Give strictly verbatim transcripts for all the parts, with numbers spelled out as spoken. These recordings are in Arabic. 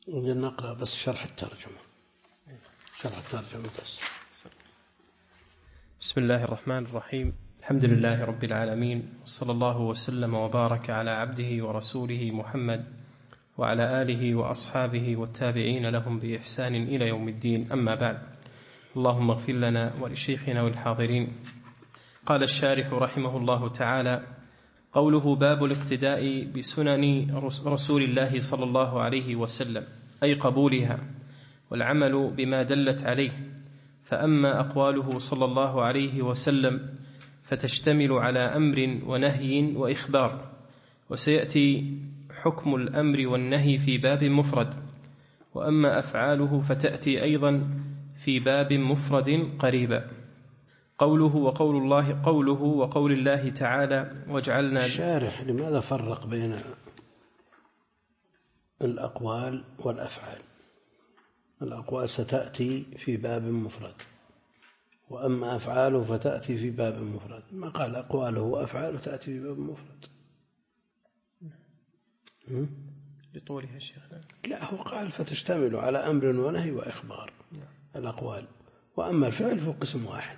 نقرأ بس شرح الترجمة شرح الترجمة بس. بسم الله الرحمن الرحيم. الحمد لله رب العالمين، صلى الله وسلم وبارك على عبده ورسوله محمد وعلى آله وأصحابه والتابعين لهم بإحسان إلى يوم الدين، أما بعد. اللهم اغفر لنا ولشيخنا والحاضرين. قال الشارح رحمه الله تعالى: قوله باب الاقتداء بسنن رسول الله صلى الله عليه وسلم، أي قبولها والعمل بما دلت عليه. فأما أقواله صلى الله عليه وسلم فتشتمل على أمر ونهي وإخبار، وسيأتي حكم الأمر والنهي في باب مفرد. وأما أفعاله فتأتي أيضا في باب مفرد قريبا. قوله وقول الله قوله وقول الله تعالى: وجعلنا. الشارح لماذا فرق بين الأقوال والأفعال؟ الأقوال ستأتي في باب مفرد، وأما أفعاله فتأتي في باب مفرد. ما قال أقواله وأفعاله تأتي في باب مفرد لطولها شيخنا. لا، هو قال فتشتمل على أمر ونهي وإخبار الأقوال، وأما الفعل فهو قسم واحد.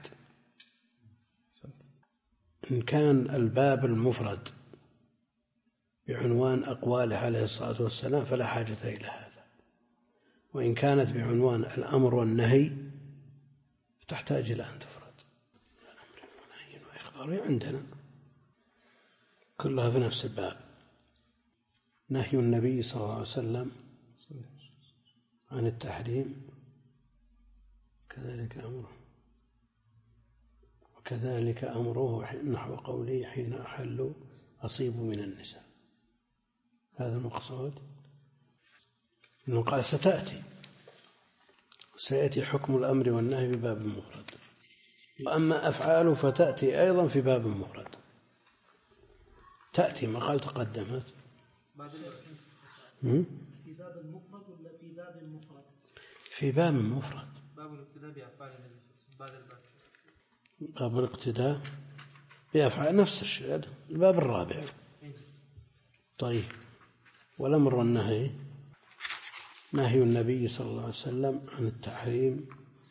إن كان الباب المفرد بعنوان أقواله عليه الصلاة والسلام فلا حاجة إلى هذا، وإن كانت بعنوان الأمر والنهي تحتاج إلى أن تفرد. الأمر والنهي وإخباره عندنا كلها في نفس الباب. نهي النبي صلى الله عليه وسلم عن التحريم، كذلك أمره وكذلك أمره نحو قوله حين أحلوا أصيبوا من النساء. هذا المقصود. إنه قال ستأتي سيأتي حكم الأمر والنهي بباب مفرد، وأما أفعاله فتأتي أيضا في باب مفرد. تأتي ما قال تقدمت في باب المفرد ولا في باب المفرد؟ في باب مفرد. باب الاقتداء بأفعال النبي بعد الباب. باب الاقتداء بأفعال نفس الشيء، الباب الرابع. طيب، والأمر والنهي: نهي النبي صلى الله عليه وسلم عن التحريم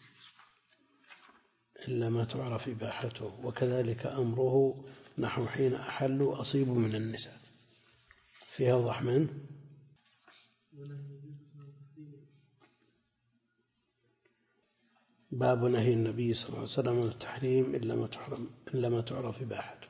إلا ما تعرف إباحته، وكذلك أمره نحو حين أحلوا أصيبوا من النساء. فيها أوضح منه؟ باب نهي النبي صلى الله عليه وسلم عن التحريم إلا ما تحرم إلا ما تعرف إباحته،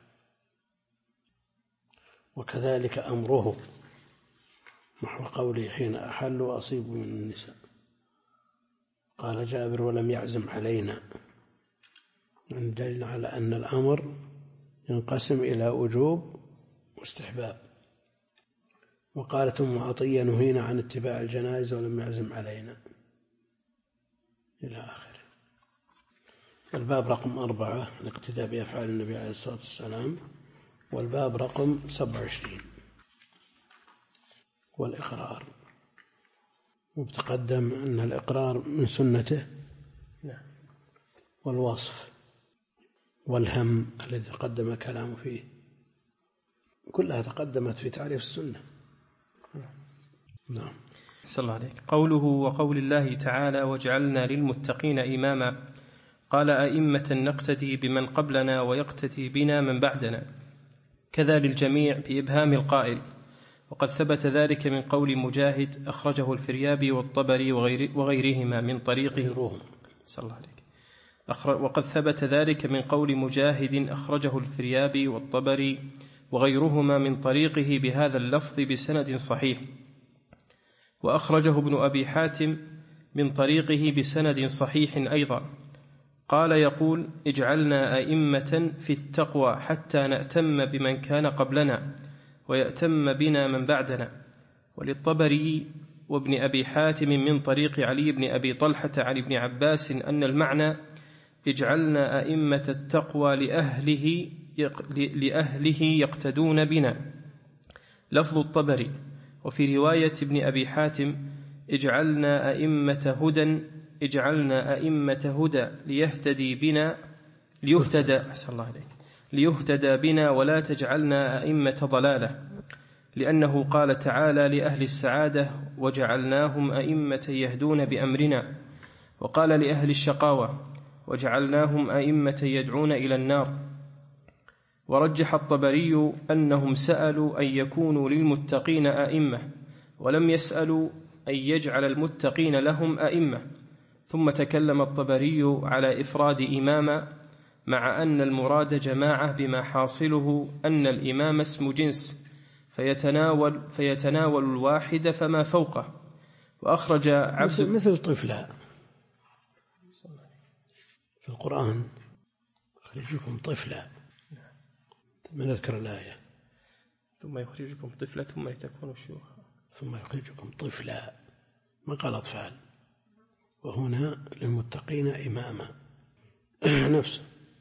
وكذلك أمره نحو قوله حين أحلوا أصيبوا من النساء. قال جابر: ولم يعزم علينا، من دليل على أن الأمر ينقسم إلى وجوب واستحباب. وقالت أم عطية: نهينا عن اتباع الجنائز ولم يعزم علينا، إلى آخره. الباب رقم أربعة: الاقتداء بأفعال النبي عليه الصلاة والسلام. والباب رقم سبعة وعشرين: والإقرار. وتقدم أن الإقرار من سنته، والوصف والهم الذي تقدم كلامه فيه كلها تقدمت في تعريف السنة. نعم. صلى الله عليك. قوله وقول الله تعالى: وجعلنا للمتقين إماما. قال: أئمة نقتدي بمن قبلنا ويقتدي بنا من بعدنا، كذا للجميع بإبهام القائل. وقد ثبت ذلك من قول مجاهد أخرجه الفريابي والطبري وغير وغيرهما من طريقه. صلى الله عليك. وقد ثبت ذلك من قول مجاهد أخرجه الفريابي والطبري وغيرهما من طريقه بهذا اللفظ بسند صحيح. وأخرجه ابن أبي حاتم من طريقه بسند صحيح أيضا. قال يقول: اجعلنا أئمة في التقوى حتى نأتم بمن كان قبلنا ويأتم بنا من بعدنا. وللطبري وابن أبي حاتم من طريق علي بن أبي طلحة عن ابن عباس أن المعنى: اجعلنا أئمة التقوى لأهله, لأهله يقتدون بنا. لفظ الطبري. وفي رواية ابن أبي حاتم: اجعلنا أئمة هدى اجعلنا أئمة هدى ليهتدي بنا ليهتدى أحسن الله عليك ليهتدى بنا ولا تجعلنا أئمة ضلالة. لأنه قال تعالى لأهل السعادة وجعلناهم أئمة يهدون بأمرنا، وقال لأهل الشقاوة وجعلناهم أئمة يدعون إلى النار. ورجح الطبري أنهم سألوا أن يكونوا للمتقين أئمة، ولم يسألوا أن يجعل المتقين لهم أئمة. ثم تكلم الطبري على إفراد إماما، مع أن المراد جماعة بما حاصله أن الإمام اسم جنس فيتناول, فيتناول الواحد فما فوقه. وأخرج عبد مثل, مثل طفلا في القرآن، أخرجكم طفلا، ثم نذكر الآية ثم يخرجكم طفلا ثم لتكونوا شيوخا، ثم يخرجكم طفلا، ما قال أطفال. وهنا للمتقين إماما نفسه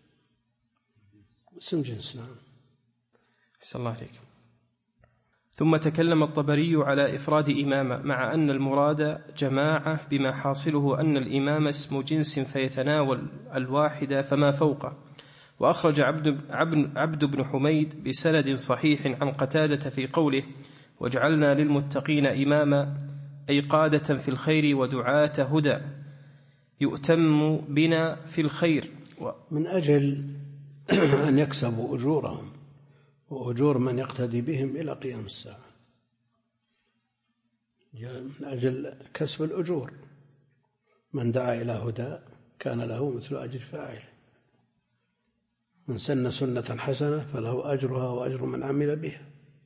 اسم جنس. نعم. صلى الله عليك. ثم تكلم الطبري على إفراد إمامة، مع أن المراد جماعة بما حاصله أن الإمام اسم جنس فيتناول الواحد فما فوقه. وأخرج عبد, عبد, عبد بن حميد بسند صحيح عن قتادة في قوله وجعلنا للمتقين إماما، أي قادة في الخير ودعاة هدى يؤتم بنا في الخير، من أجل أن يكسبوا أجورهم وأجور من يقتدي بهم إلى قيام الساعة، من أجل كسب الأجور. من دعا إلى هدى كان له مثل أجر فاعله، من سن سنة حسنة فله أجرها وأجر من عمل بها.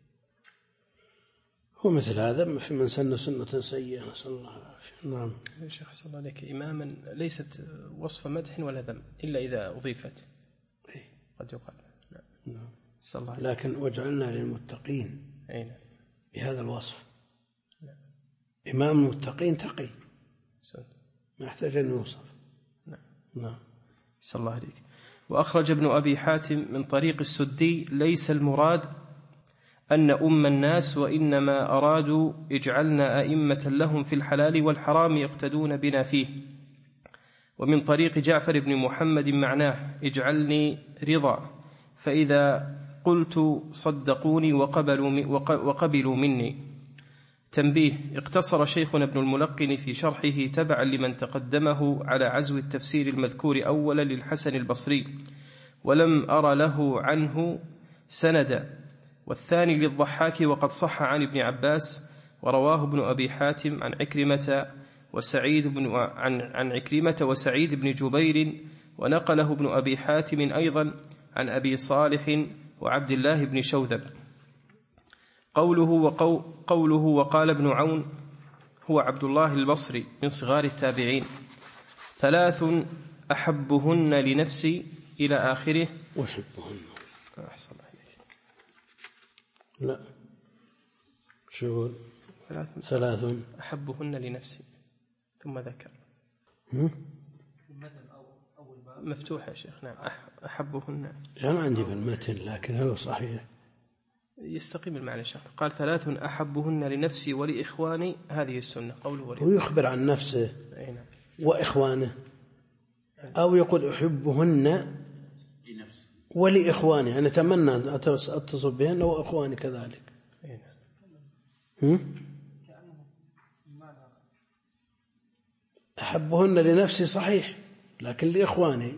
ومثل هذا في من سن سنة سيئة، نسأل الله العافية. نعم. يا شيخ صلى الله عليك، إماما ليست وصف مدح ولا ذم إلا إذا أضيفت إيه؟ قد يقال. نعم. نعم. صلى الله عليك. لكن وجعلنا للمتقين أين بهذا الوصف. نعم. إمام المتقين تقي سن. ما يحتاج أن يوصف. نعم. نعم. صلى الله عليك. وأخرج ابن أبي حاتم من طريق السدي ليس المراد أن أم الناس، وإنما أرادوا اجعلنا أئمة لهم في الحلال والحرام يقتدون بنا فيه. ومن طريق جعفر بن محمد معناه اجعلني رضا، فإذا قلت صدقوني وقبلوا, وقبلوا مني. تنبيه: اقتصر شيخنا ابن الملقن في شرحه تبعا لمن تقدمه على عزو التفسير المذكور أولا للحسن البصري، ولم أر له عنه سندا. والثاني للضحاك وقد صح عن ابن عباس، ورواه ابن أبي حاتم عن عكرمة وسعيد بن عن عن عكرمة وسعيد بن جبير، ونقله ابن أبي حاتم أيضا عن أبي صالح وعبد الله بن شوذب. قوله وقو قوله وقال ابن عون هو عبد الله البصري من صغار التابعين: ثلاث أحبهن لنفسي إلى آخره. أحبهن. أحسن الله عليك. لا شو ثلاث ثلاث أحبهن لنفسي ثم ذكر مفتوح يا شيخ. نعم. أحبهن أنا عندي في المتن لكن هو صحيح يستقيم المعنى. شيخ قال ثلاث أحبهن لنفسي ولإخواني، هذه السنة قوله ولإخواني. ويخبر عن نفسه نعم. وإخوانه، أو يقول أحبهن ولإخواني، أنا أتمنى أن أتصل بهن وإخواني كذلك. هم؟ أحبهن لنفسي صحيح، لكن لإخواني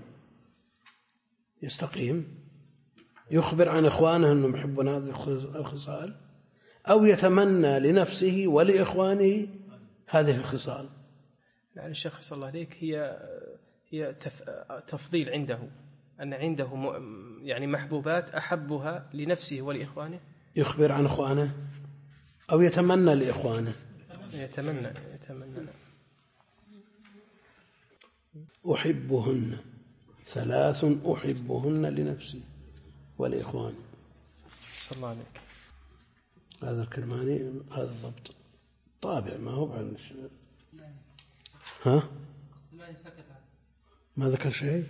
يستقيم. يخبر عن إخوانه أنهم يحبون هذه الخصال، أو يتمنى لنفسه ولإخوانه هذه الخصال. يعني الشيخ صلى الله عليك هي هي تفضيل عنده، أن عنده يعني محبوبات أحبها لنفسه ولإخوانه. يخبر عن إخوانه أو يتمنى لإخوانه. يتمنى يتمنى أحبهن، ثلاث أحبهن لنفسي والإخوان. صلى الله عليك. هذا الكرماني هذا الضبط طابع ما هو عن ها ما ذكر شيء.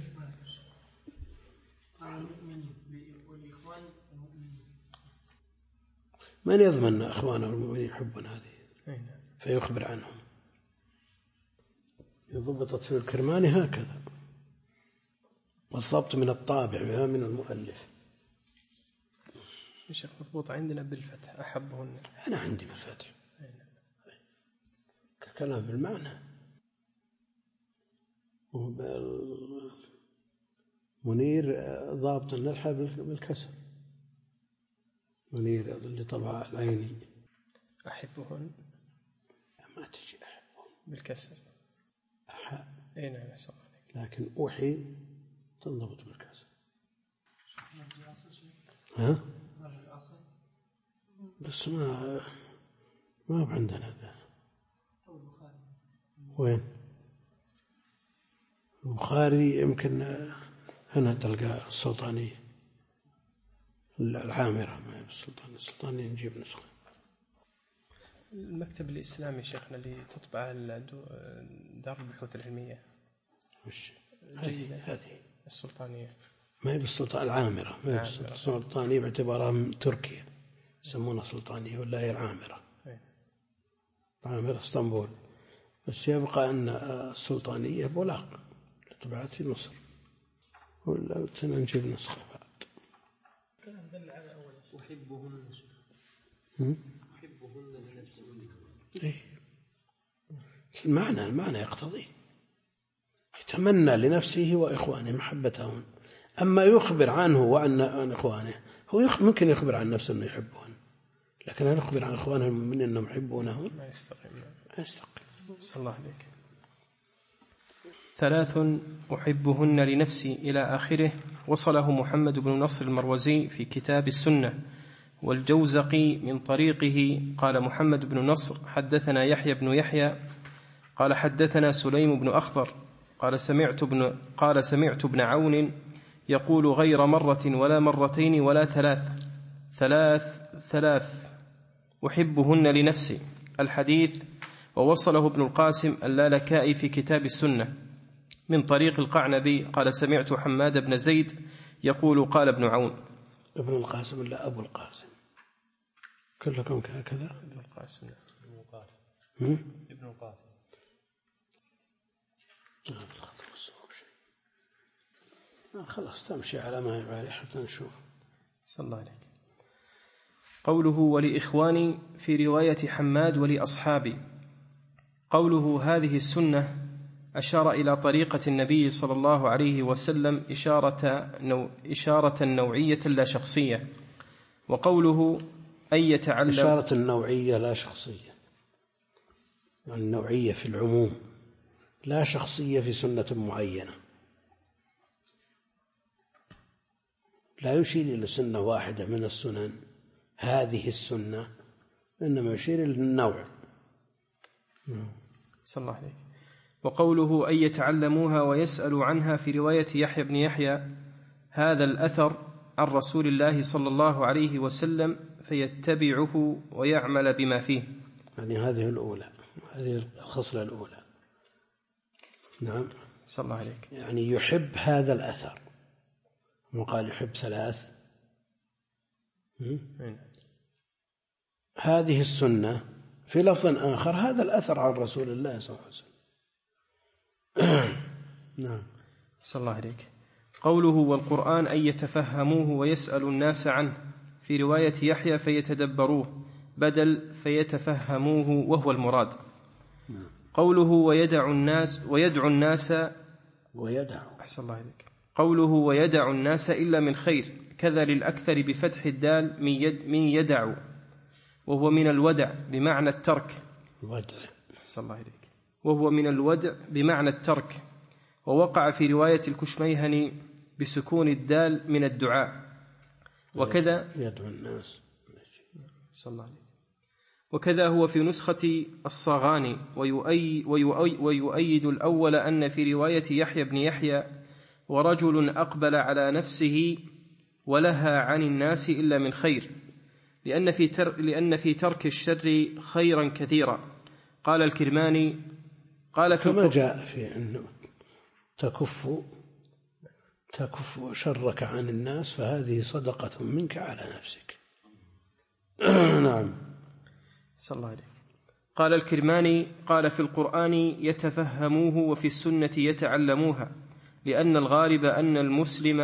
من يضمن أخوانه المؤمنين يحبون هذه فيخبر عنهم. ضبطت في الكرماني هكذا، والضبط من الطابع من المؤلف. شيخ مضبوط عندنا بالفتح أحبهن. أنا عندي بالفتح كلام بالمعنى. منير ضابط النلحة بالكسر. منير اللي طبع العيني. أحبهن ما تجي أحبهن بالكسر. أحب أي نعم صح. لكن أوحي تنضبط بالكسر. ها؟ بس ما ما عندنا ذا. وين؟ البخاري يمكن هنا تلقى السلطانية العامرة، ما هي بالسلطانية. السلطانية نجيب نسخة. المكتب الإسلامي شيخنا اللي تطبع دار البحوث العلمية وش هذه؟ هذه السلطانية ما هي بالسلطانية العامرة. ما هي بالسلطانية. السلطانية باعتبارها تركيا يسمونها سلطانية ولا هي العامرة. عامرة اسطنبول. بس يبقى أن السلطانية بولاق طبعت في مصر، ولا نجيب نسخة بعد. كلام دل على أول أحبهن أحبهن لنفسي. إيه المعنى المعنى يقتضي يتمنى لنفسه وإخوانه محبتهن. أما يخبر عنه وعن عن إخوانه، هو ممكن يخبر عن نفسه أنه يحبهن، لكن هل يخبر عن إخوانه من أنهم يحبونه؟ ما يستقيم. ما يستقيم. صلى الله عليك. ثلاث أحبهن لنفسي إلى آخره. وصله محمد بن نصر المروزي في كتاب السنة، والجوزقي من طريقه قال محمد بن نصر حدثنا يحيى بن يحيى قال حدثنا سليم بن أخضر قال سمعت ابن قال سمعت ابن عون يقول غير مرة ولا مرتين ولا ثلاث ثلاث ثلاث أحبهن لنفسي الحديث. ووصله ابن القاسم اللالكائي في كتاب السنة من طريق القعنبي قال سمعت حماد بن زيد يقول قال ابن عون. ابن القاسم لا أبو القاسم، كلكم هكذا. ابن القاسم ابن القاسم ابن القاسم خلاص تمشي على ما يبالي حتى نشوف. صلى الله عليك. قوله ولإخواني في رواية حماد ولأصحابي. قوله هذه السنة أشار إلى طريقة النبي صلى الله عليه وسلم إشارة, نوع إشارة نوعية لا شخصية. وقوله أن يتعلم إشارة النوعية لا شخصية، يعني النوعية في العموم لا شخصية في سنة معينة. لا يشير إلى سنة واحدة من السنن هذه السنة، إنما يشير إلى النوع. صلى الله عليك. وقوله أن يتعلموها ويسألوا عنها في رواية يحيى بن يحيى هذا الأثر عن رسول الله صلى الله عليه وسلم فيتبعه ويعمل بما فيه. يعني هذه الأولى، هذه الخصلة الأولى. نعم. صلى الله عليك. يعني يحب هذا الأثر، وقال يحب ثلاث. هذه السنة في لفظ آخر هذا الأثر عن رسول الله صلى الله عليه وسلم. نعم. صلى الله عليك. قوله والقرآن أن يتفهموه ويسأل الناس عنه في رواية يحيى فيتدبروه بدل فيتفهموه وهو المراد. نعم. قوله ويدع الناس ويدعو الناس ويدع أحسن الله عليك. قوله ويدع الناس إلا من خير كذا للأكثر بفتح الدال من, يد من يدع، وهو من الودع بمعنى الترك. الودع أحسن الله عليك. وهو من الودع بمعنى الترك. ووقع في رواية الكشميهني بسكون الدال من الدعاء. وكذا يدعو الناس. صلى الله عليه. وكذا هو في نسخة الصاغاني. ويؤي ويؤي ويؤيد الأول أن في رواية يحيى بن يحيى ورجل أقبل على نفسه ولها عن الناس إلا من خير، لأن في, تر لأن في ترك الشر خيرا كثيرا. قال الكرماني قال كما جاء في أنه تكف تكف شرك عن الناس فهذه صدقة منك على نفسك. نعم. صلى الله عليه. قال الكرماني قال في القرآن يتفهموه وفي السنة يتعلموها، لأن الغالب أن المسلم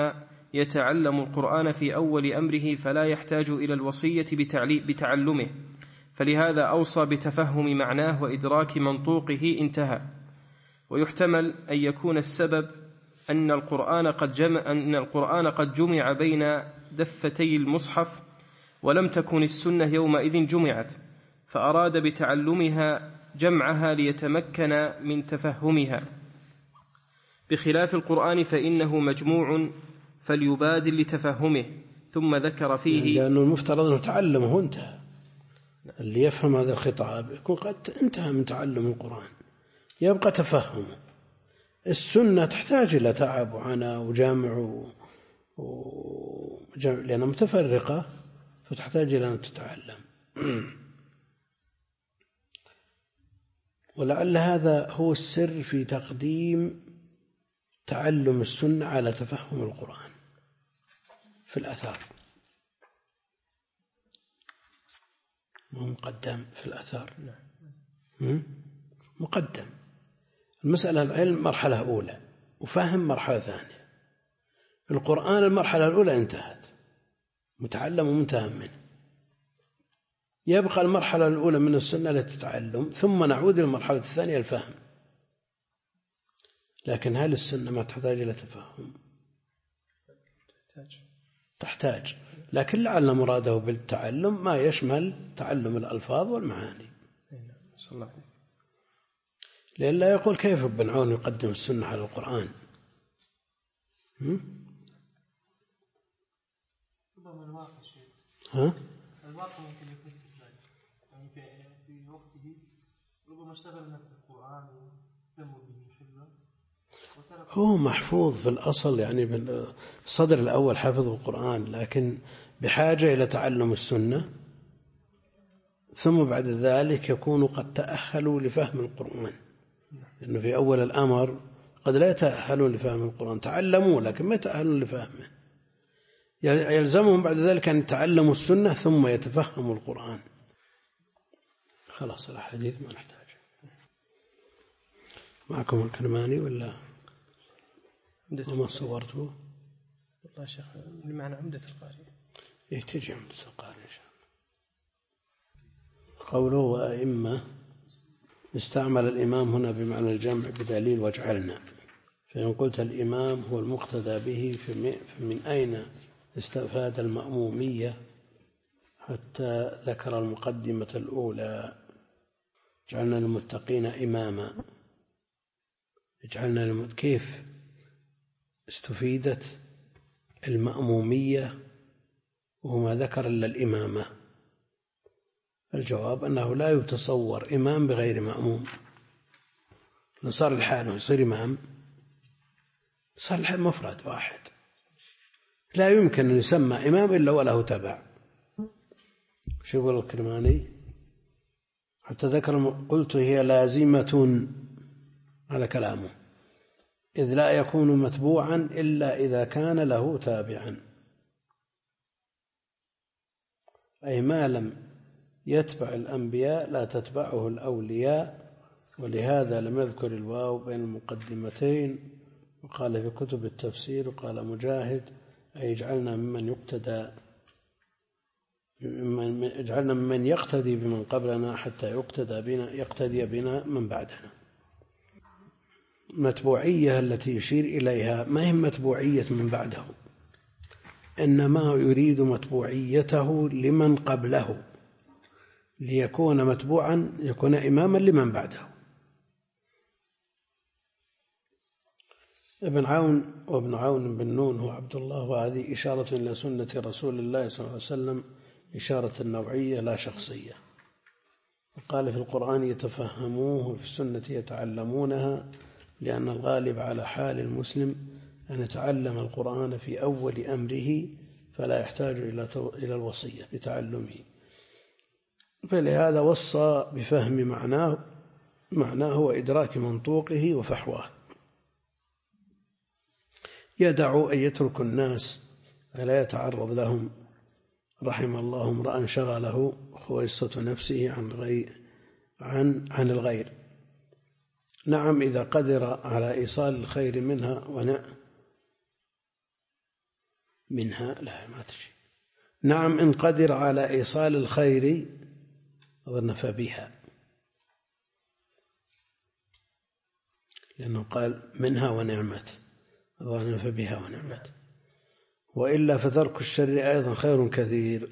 يتعلم القرآن في أول أمره فلا يحتاج إلى الوصية بتعلمه، فلهذا أوصى بتفهم معناه وإدراك منطوقه انتهى. ويحتمل أن يكون السبب أن القرآن قد جمع, أن القرآن قد جمع بين دفتي المصحف ولم تكن السنة يومئذ جمعت، فأراد بتعلمها جمعها ليتمكن من تفهمها، بخلاف القرآن فإنه مجموع فليبادل لتفهمه. ثم ذكر فيه لأنه المفترض أنه تعلمه انتهى، اللي يفهم هذا الخطاب يكون قد انتهى من تعلم القرآن، يبقى تفهمه. السنة تحتاج إلى تعب وعناء وجامع و... لأنها متفرقة، فتحتاج إلى أن تتعلم. ولعل هذا هو السر في تقديم تعلم السنة على تفهم القرآن في الأثار، مقدم في الأثار مقدم. المسألة العلم مرحلة أولى وفهم مرحلة ثانية. القرآن المرحلة الأولى انتهت، متعلم ومنتهى منه، يبقى المرحلة الأولى من السنة للتعلم، ثم نعود إلى المرحلة الثانية الفهم. لكن هل السنة ما تحتاج إلى تفهم؟ تحتاج تحتاج لكن لعل مراده بالتعلم ما يشمل تعلم الألفاظ والمعاني. لأن لا يقول كيف ابن عون يقدم السنة على القرآن. ها؟ الواقع ممكن يكون استدلال، يعني في في وقته ربما اشتغل الناس بالقرآن واهتموا به حفظا. هو محفوظ في الأصل، يعني بالصدر الأول حفظ القرآن، لكن بحاجة إلى تعلم السنة، ثم بعد ذلك يكونوا قد تأهلوا لفهم القرآن. لأنه في أول الأمر قد لا يتأهلون لفهم القرآن، تعلموا لكن ما يتأهلون لفهمه. يلزمهم بعد ذلك أن يتعلموا السنة ثم يتفهموا القرآن. خلاص الحديث ما نحتاج. معكم الكرماني ولا وما صورته؟ والله شيخ بمعنى عمدة القارئ. إيه تجي عمدة القارئ إن شاء الله. قوله وأئمة استعمل الإمام هنا بمعنى الجمع بدليل واجعلنا. فإن قلت الإمام هو المقتدى به فمن أين استفاد المأمومية حتى ذكر المقدمة الأولى جعلنا للمتقين إماما؟ جعلنا للمت... كيف استفيدت المأمومية وما ذكر إلا الإمامة؟ الجواب أنه لا يتصور إمام بغير مأموم. صار الحال يصير إمام، صار الحال مفرد واحد، لا يمكن أن يسمى إمام إلا وله تبع. شو يقول الكرماني؟ حتى ذكر قلت هي لازمة على كلامه، إذ لا يكون متبوعا إلا إذا كان له تابعا، أي ما لم يتبع الأنبياء لا تتبعه الأولياء. ولهذا لم يذكر الواو بين المقدمتين، وقال في كتب التفسير وقال مجاهد أي اجعلنا ممن يقتدى اجعلنا ممن يقتدي بمن قبلنا حتى يقتدى بنا يقتدي بنا من بعدنا. المتبوعية التي يشير إليها ما هي متبوعية من بعده، إنما يريد متبوعيته لمن قبله ليكون متبوعا، يكون إماما لمن بعده. ابن عون وابن عون بن نون هو عبد الله، وهذه إشارة إلى سنة رسول الله صلى الله عليه وسلم، إشارة نوعية لا شخصية. وقال في القرآن يتفهموه وفي السنة يتعلمونها، لأن الغالب على حال المسلم أن يتعلم القرآن في أول أمره فلا يحتاج إلى الوصية بتعلمه، فلهذا وصى بفهم معناه معناه وإدراك منطوقه وفحواه. يدع أن يترك الناس فلا يتعرض لهم. رحم الله امرأ شغله خويصة نفسه عن غير عن عن الغير. نعم إذا قدر على إيصال الخير منها ونع منها لا ما تجي. نعم إن قدر على إيصال الخير أظن فبها، لأنه قال منها ونعمت، أظن فبها ونعمت، وإلا فترك الشر أيضا خير كثير.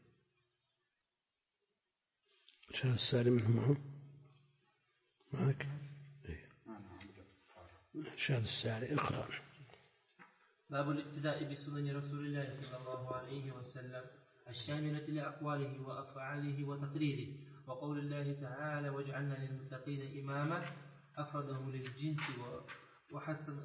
شاهد الساري منه معه معك شاهد الساري اقرأ. باب الاقتداء بسنن رسول الله صلى الله عليه وسلم الشاملة لأقواله وأفعاله وتقريره، وقول الله تعالى واجعلنا للمتقين إماما أفرده للجنس وحسن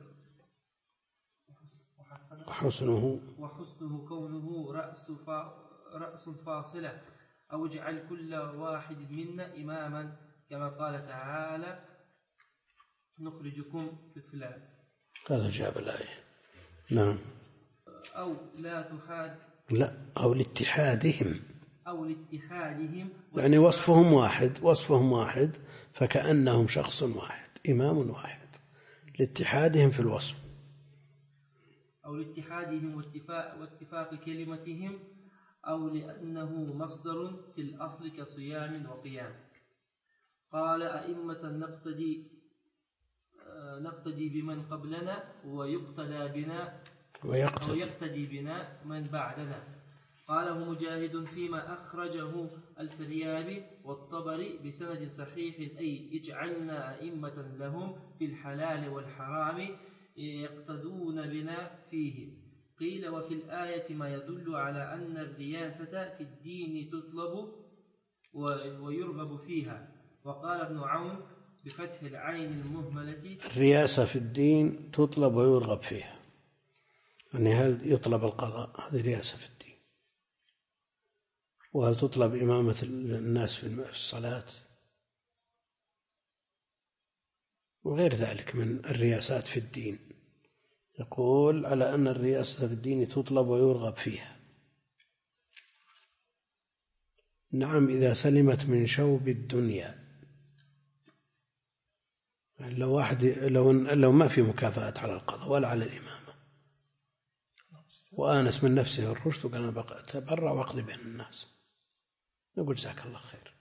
وحسنه وحسنه كونه رأس رأس فاصلة، أو اجعل كل واحد منا إماما كما قال تعالى نخرجكم طفلا. هذا جاب الآية. نعم. أو لا تحاد لا أو لاتحادهم أو لاتحادهم يعني وصفهم واحد وصفهم واحد فكأنهم شخص واحد إمام واحد لاتحادهم في الوصف، أو لاتحادهم واتفاق, واتفاق كلمتهم، أو لأنه مصدر في الأصل كصيام وقيام. قال أئمة نقتدي نقتدي بمن قبلنا ويقتدى بنا ويقتدي, ويقتدي بنا من بعدنا. قاله مجاهد فيما أخرجه الفريابي والطبري بسند صحيح أي اجعلنا أئمة لهم في الحلال والحرام يقتدون بنا فيه. قيل وفي الآية ما يدل على أن الرياسة في الدين تطلب ويرغب فيها. وقال ابن عون بفتح العين المهملة الرياسة في الدين تطلب ويرغب فيها، يعني هل يطلب القضاء هذه رياسة في الدين، وهل تطلب إمامة الناس في الصلاة وغير ذلك من الرياسات في الدين. يقول على أن الرياسة في الدين تطلب ويرغب فيها. نعم إذا سلمت من شوب الدنيا، لو واحد لو لو ما في مكافأة على القضاء ولا على الإمامة وآنس من نفسه الرشد وقال أنا أتبرع وأقضي بين الناس، نقول جزاك الله خير،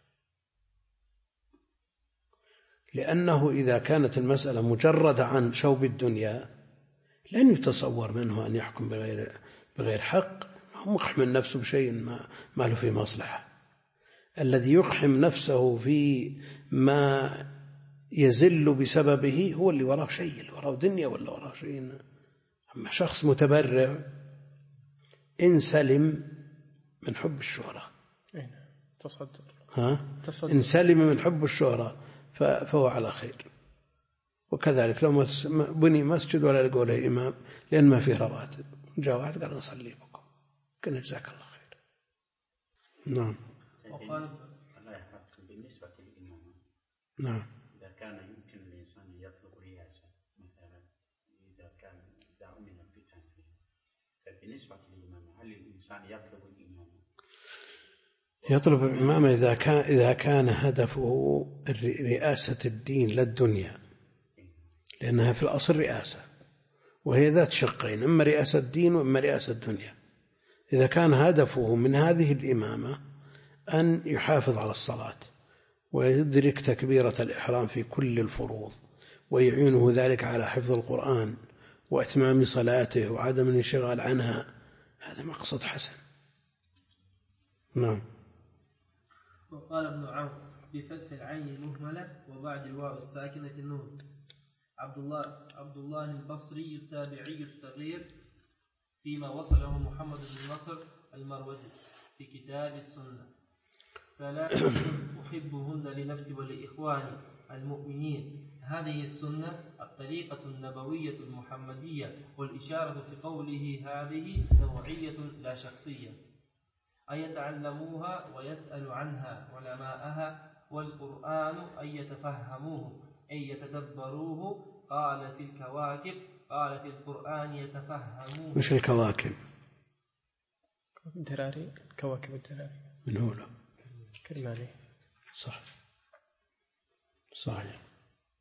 لأنه إذا كانت المسألة مجردة عن شوب الدنيا لن يتصور منه أن يحكم بغير بغير حق، هو مقحم نفسه بشيء ما ما له فيه مصلحة. الذي يقحم نفسه في ما يزل بسببه هو اللي وراه شيء، اللي وراه دنيا ولا وراه شيء. أما شخص متبرع إن سلم من حب الشهرة تصدق ها إن سلم من حب الشهرة فهو على خير. وكذلك لو بني مسجد ولا لقوا له إمام لأن ما فيه رواتب، جاء واحد قال نصلي بكم كنا جزاك الله خير. نعم. وقال الله يحفظكم بالنسبة للإمام، نعم إذا كان يمكن الإنسان يطلب رياسة مثلا، إذا كان إذا أمن الفتن فيه، فبالنسبة للإمام هل الإنسان يطلب الإمام؟ يطلب الإمامة إذا كان إذا كان هدفه رئاسة الدين لا الدنيا، لأنها في الأصل رئاسة وهي ذات شقين، إما رئاسة الدين وإما رئاسة الدنيا. إذا كان هدفه من هذه الإمامة أن يحافظ على الصلاة ويدرك تكبيرة الإحرام في كل الفروض ويعينه ذلك على حفظ القرآن وإتمام صلاته وعدم الانشغال عنها، هذا مقصد حسن. نعم. وقال ابن عون بفتح العين المهملة وبعد الواو الساكنة النون. عبد الله عبد الله البصري التابعي الصغير فيما وصله محمد بن نصر المروزي في كتاب السنة. ثلاث أحبهن لنفسي ولإخواني المؤمنين. هذه السنة الطريقة النبوية المحمدية، والإشارة في قوله هذه نوعية لا شخصية، أن يتعلموها ويسأل عنها علماءها، والقرآن أن يتفهموه أي يتدبروه. قال في الكواكب قال في القرآن يتفهموه. مش الكواكب الدراري، كواكب الدراري من هو له كرماني. صح صحيح.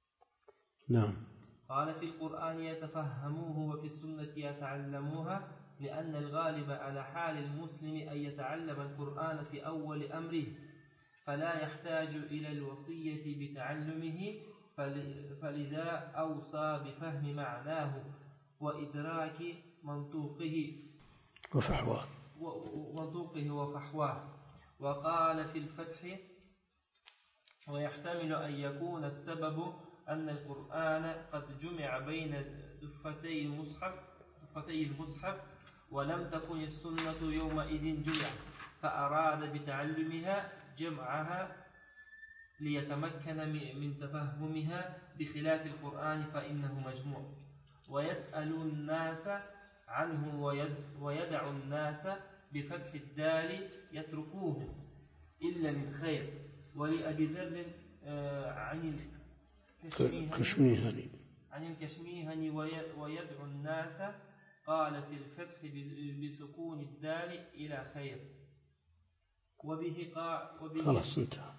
نعم. قال في القرآن يتفهموه وفي السنة يتعلموها. لأن الغالب على حال المسلم أن يتعلم القرآن في أول أمره، فلا يحتاج إلى الوصية بتعلمه، فلذا أوصى بفهم معناه وإدراك منطوقه وفحواه ومنطوقه وفحواه. وقال في الفتح: ويحتمل أن يكون السبب أن القرآن قد جمع بين دفتي المصحف دفتي المصحف ولم تكن السنة يومئذ جمع، فأراد بتعلمها جمعها ليتمكن من تفهمها، بخلاف القرآن فإنه مجموع. ويسأل الناس عنه ويدع الناس بفتح الدال يتركوه إلا من خير. ولأبي ذر عن الكشميهني عن الكشميهني ويدعو الناس قال في الفتح بسكون الدال إلى خير. وبه قال خلاص انتهى.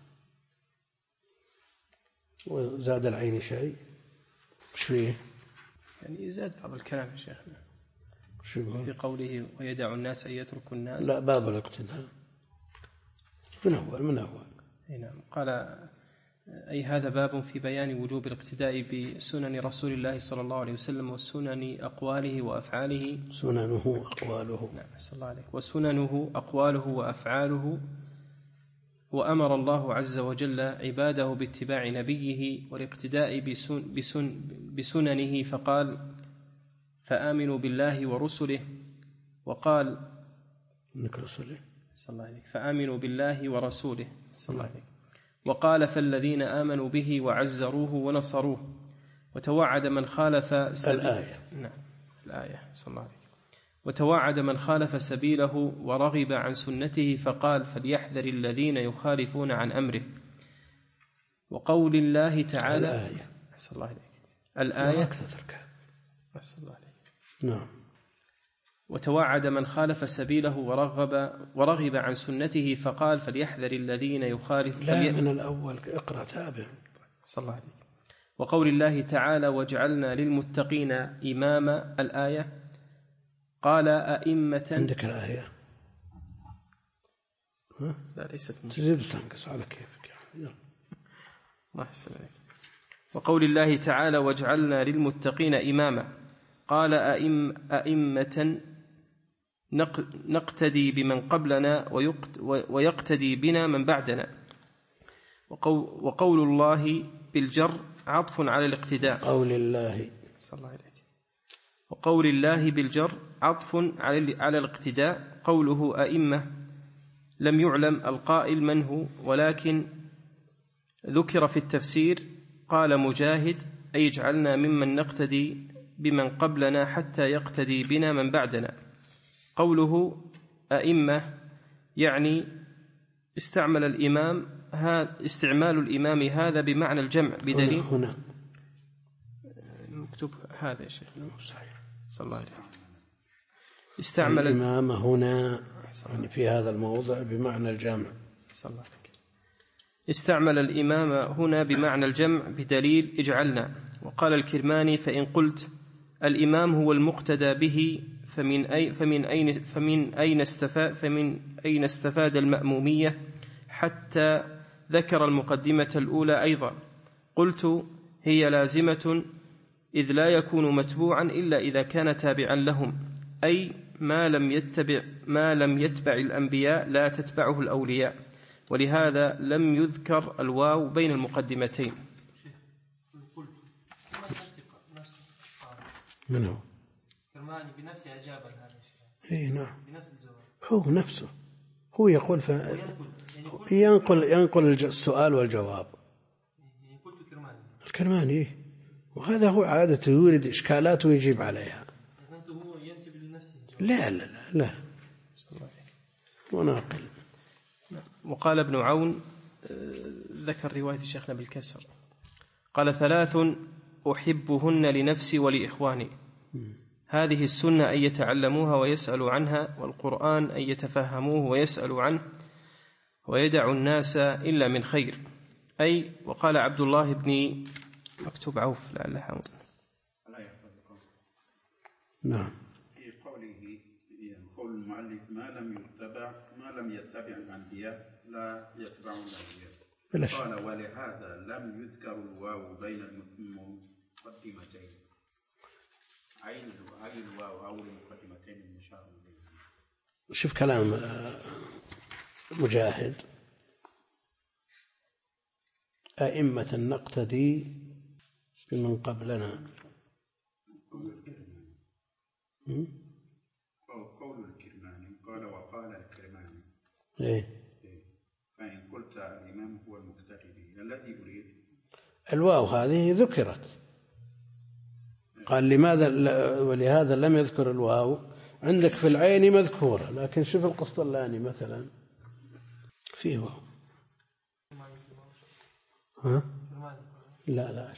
وزاد العين شيء ايش فيه؟ يعني زاد بعض الكلام يا شيخنا شو في قوله ويدع الناس أن يتركوا الناس. لا باب الاقتداء من أول من أول. نعم. قال أي هذا باب في بيان وجوب الاقتداء بسنن رسول الله صلى الله عليه وسلم وسنن أقواله وأفعاله. سننه أقواله. نعم صلى الله عليه. وسننه أقواله وأفعاله. وأمر الله عز وجل عباده باتباع نبيه والاقتداء بسن بسن بسننه، فقال فآمنوا بالله ورسله. وقال رسله صلى الله عليه فآمنوا بالله ورسوله صلى الله عليه. وقال فالذين آمنوا به وعزروه ونصروه. وتوعد من خالف الآية. نعم الآية صلى الله عليه. وتوعد من خالف سبيله ورغب عن سنته، فقال فليحذر الذين يخالفون عن أمره. وقول الله تعالى الآية صلى الله عليه الآية صلى الله عليه. نعم. وتوعد من خالف سبيله ورغب ورغب عن سنته، فقال فليحذر الذين يخالفون. لا من الأول اقرأ تابع صلى الله عليه. وقول الله تعالى وجعلنا للمتقين إماما الآية. قال أئمة. عندك الآية ها؟ لا ليست تزيد وتنقص على كيفك يعني. الله يسلمك. وقول الله تعالى وجعلنا للمتقين إماما. قال أئم أئمة نقتدي بمن قبلنا ويقتدي بنا من بعدنا. وقول الله بالجر عطف على الاقتداء. قول الله صلى الله عليه. وقول الله بالجر عطف على الاقتداء. قوله أئمة لم يعلم القائل من هو، ولكن ذكر في التفسير. قال مجاهد أي اجعلنا ممن نقتدي بمن قبلنا حتى يقتدي بنا من بعدنا. قوله أئمة يعني استعمل الإمام هذا استعمال الإمام هذا بمعنى الجمع بدليل. هنا مكتوب هذا يا شيخ صحيح صلى الله عليه. استعمل الإمام هنا يعني في هذا الموضع بمعنى الجمع. صلى الله عليه. استعمل الإمام هنا بمعنى الجمع بدليل اجعلنا. وقال الكرماني فإن قلت الإمام هو المقتدى به فمن أي فمن أين فمن أين استفاد فمن أين استفاد المأمومية، حتى ذكر المقدمة الأولى أيضا. قلت هي لازمة، إذ لا يكون متبوعا إلا إذا كان تابعا لهم، أي ما لم يتبع ما لم يتبع الأنبياء لا تتبعه الأولياء، ولهذا لم يذكر الواو بين المقدمتين. من هو؟ كرماني بنفسه أجاب هذا الشيء. إيه نعم. بنفس الجواب. هو نفسه هو يقول ف... ينقل ينقل السؤال والجواب. قلت الكرماني. الكرماني إيه؟ وهذا هو عادته يورد إشكالات ويجيب عليها. أنت هو ينسب لنفسه. لا لا لا لا. وناقل. وقال ابن عون ذكر رواية شيخنا بالكسر. قال ثلاث أحبهن لنفسي ولإخواني. هذه السنة أن يتعلموها ويسألوا عنها، والقرآن أن يتفهموه ويسألوا عنه، ويدع الناس إلا من خير. أي وقال عبد الله بن مكتوب عوف لعل حاول نعم في قوله المؤلف ما لم يتبع ما لم يتبع الأنبياء لا يتبع الأنبياء. قال ولهذا لم يذكر الواو بين المقدمتين. أي الواو أو المقدمتين المشار إليهما. شوف كلام مجاهد: أئمة نقتدي بمن قبلنا. قول الكرماني قال وقال الكرماني إيه؟ فإن قلت الإمام هو المقتدي به الذي يريد الواو هذه ذكرت، قال لماذا ولهذا لم يذكر الواو. عندك في العين مذكورة، لكن شوف القسطلاني مثلا فيه واو. ها؟ لا لا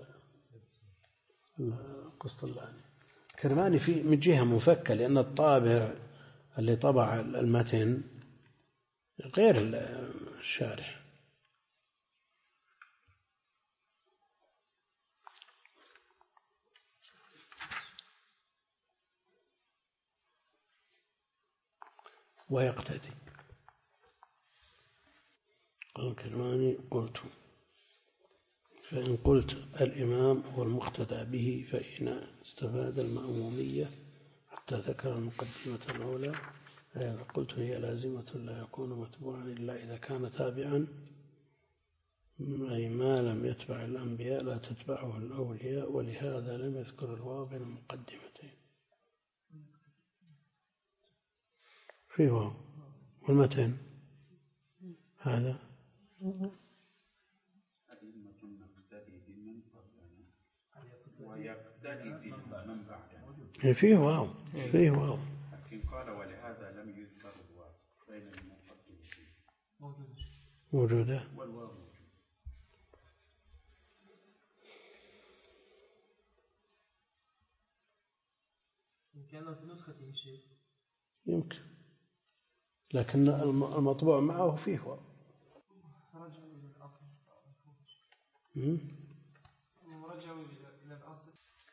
القسطلاني كرماني في من جهة مفكة، لأن الطابع اللي طبع المتن غير الشارح. ويقتدي قال كرماني قلت فإن قلت الإمام هو المقتدى به فإن استفاد المأمومية حتى ذكر المقدمة الأولى. قلت هي لازمة لا يكون متبوعا إلا إذا كان تابعا، أي ما لم يتبع الأنبياء لا تتبعه الأولياء، ولهذا لم يذكر الواو بين المقدمتين. في واو والمتن هذا ويقتدي بمن بعدنا. فيه واو فيه واو. لكن قال ولهذا لم يذكر الواو بين المقدمتين. موجودة والواو موجود. يمكن في نسخته شيء يمكن، لكن المطبوع معه فيه واو. رجعوا إلى الأصل. رجعوا إلى الأصل.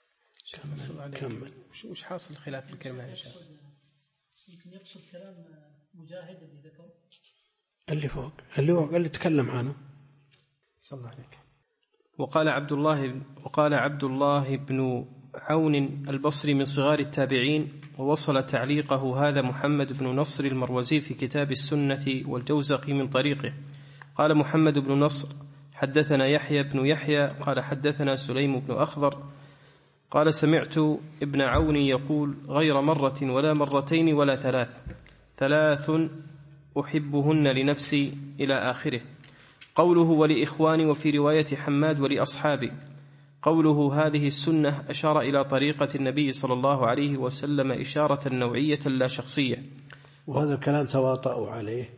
كمل كمل. وش حاصل خلاف الكلمة؟ يمكن يقصد كلام مجاهد اللي ذكر اللي فوق اللي هو اللي تكلم عنه. صلى الله عليك. وقال عبد الله وقال عبد الله بن عون البصري من صغار التابعين، ووصل تعليقه هذا محمد بن نصر المروزي في كتاب السنة والجوزقي من طريقه. قال محمد بن نصر حدثنا يحيى بن يحيى قال حدثنا سليم بن أخضر قال سمعت ابن عون يقول غير مرة ولا مرتين ولا ثلاث ثلاث أحبهن لنفسي إلى آخره. قوله ولإخواني، وفي رواية حماد ولأصحابي. قوله هذه السنة أشار إلى طريقة النبي صلى الله عليه وسلم إشارة نوعية لا شخصية. وهذا الكلام تواطؤوا عليه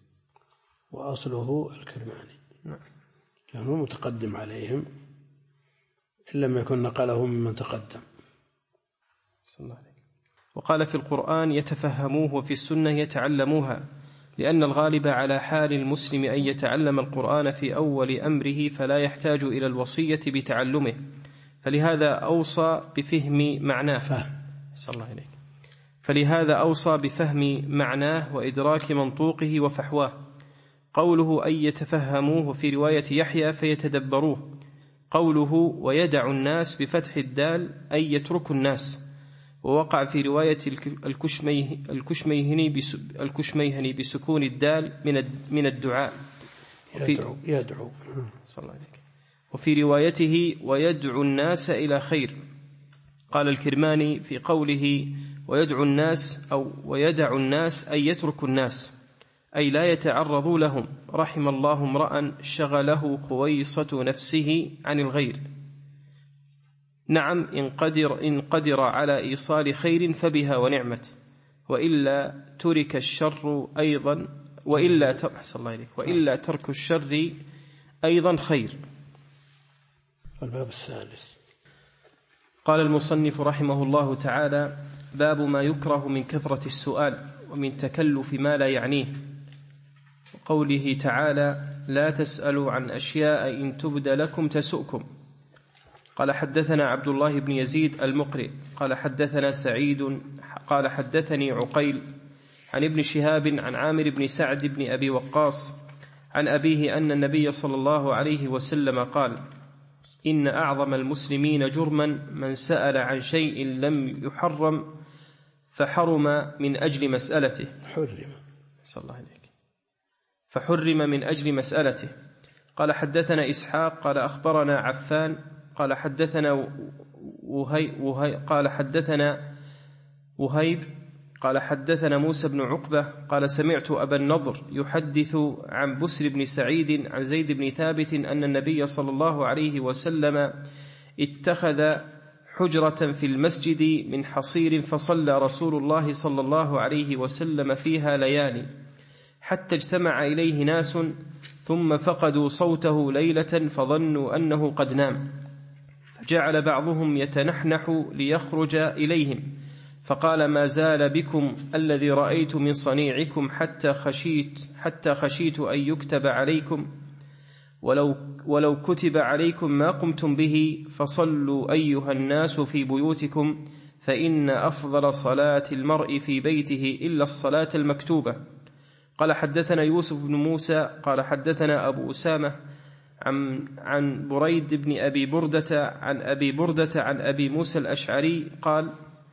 وأصله الكرماني، لأنه متقدم عليهم إن لم يكن نقله ممن تقدم. صلى الله عليه. وقال في القرآن يتفهموه، وفي السنة يتعلموها، لأن الغالب على حال المسلم أن يتعلم القرآن في أول أمره فلا يحتاج إلى الوصية بتعلمه، فلهذا أوصى بفهم معناه. فهم. صلى الله عليه. فلهذا أوصى بفهم معناه وإدراك منطوقه وفحواه. قوله أن يتفهموه، في رواية يحيى فيتدبروه. قوله ويدع الناس بفتح الدال أي يترك الناس. ووقع في رواية الكشميه الكشميهني الكشميهني بسكون الدال من من الدعاء. يدعو يدعو صلى الله عليه. وفي روايته ويدعو الناس إلى خير. قال الكرماني في قوله ويدعو الناس أو ويدع الناس أي يترك الناس، أي لا يتعرض لهم. رحم الله امرأ شغله خويصة نفسه عن الغير. نعم إن قدر, إن قدر على إيصال خير فبها ونعمت، وإلا ترك الشر أيضا وإلا, الله وإلا ترك الشر أيضا خير. الباب الثالث. قال المصنف رحمه الله تعالى باب ما يكره من كثرة السؤال ومن تكلف ما لا يعنيه. قوله تعالى لا تسألوا عن أشياء إن تبد لكم تسؤكم. قال حدثنا عبد الله بن يزيد المقرئ قال حدثنا سعيد قال حدثني عقيل عن ابن شهاب عن عامر بن سعد بن أبي وقاص عن أبيه أن النبي صلى الله عليه وسلم قال: إن أعظم المسلمين جرما من سأل عن شيء لم يحرم فحرم من أجل مسألته حرم صلى الله عليك فحرم من أجل مسألته. قال حدثنا إسحاق قال أخبرنا عفان قال حدثنا وهي وهي قال حدثنا وهيب قال حدثنا موسى بن عقبة قال سمعت أبا النضر يحدث عن بسر بن سعيد عن زيد بن ثابت أن النبي صلى الله عليه وسلم اتخذ حجرة في المسجد من حصير فصلى رسول الله صلى الله عليه وسلم فيها ليالي حتى اجتمع إليه ناس ثم فقدوا صوته ليلة فظنوا أنه قد نام، فجعل بعضهم يتنحنح ليخرج إليهم فقال: ما زال بكم الذي رأيت من صنيعكم حتى خشيت حتى خشيت أن يكتب عليكم، ولو ولو كتب عليكم ما قمتم به، فصلوا أيها الناس في بيوتكم فإن أفضل صلاة المرء في بيته إلا الصلاة المكتوبة. قال حدثنا يوسف بن موسى قال حدثنا أبو أسامة عن عن بريد بن أبي بردة عن أبي بردة عن أبي موسى الأشعري قال: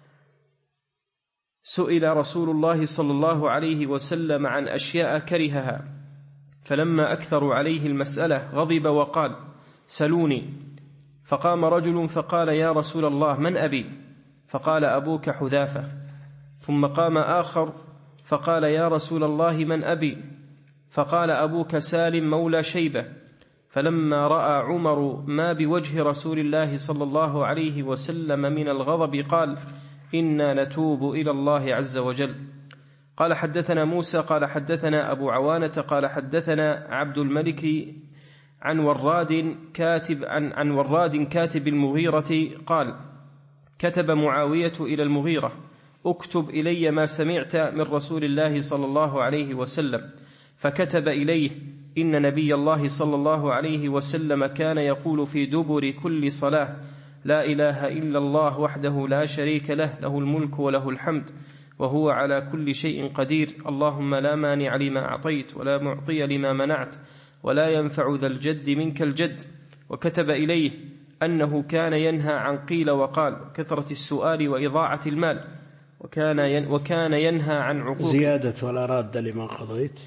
سئل رسول الله صلى الله عليه وسلم عن أشياء كرهها، فلما أكثروا عليه المسألة غضب وقال: سلوني. فقام رجل فقال: يا رسول الله من أبي؟ فقال: أبوك حذافة. ثم قام آخر فقال: يا رسول الله من أبي؟ فقال: أبوك سالم مولى شيبة. فلما رأى عمر ما بوجه رسول الله صلى الله عليه وسلم من الغضب قال: إنا نتوب إلى الله عز وجل. قال حدثنا موسى قال حدثنا أبو عوانة قال حدثنا عبد الملك عن وراد كاتب عن, عن وراد كاتب المغيرة قال: كتب معاوية إلى المغيرة: اكتب إلي ما سمعت من رسول الله صلى الله عليه وسلم. فكتب إليه: إن نبي الله صلى الله عليه وسلم كان يقول في دبر كل صلاة: لا إله إلا الله وحده لا شريك له، له الملك وله الحمد وهو على كل شيء قدير، اللهم لا مانع لما أعطيت ولا معطي لما منعت ولا ينفع ذا الجد منك الجد. وكتب إليه أنه كان ينهى عن قيل وقال كثرة السؤال وإضاعة المال، وكان وكان ينهى عن عقوق. زيادة ولا راد لما قضيت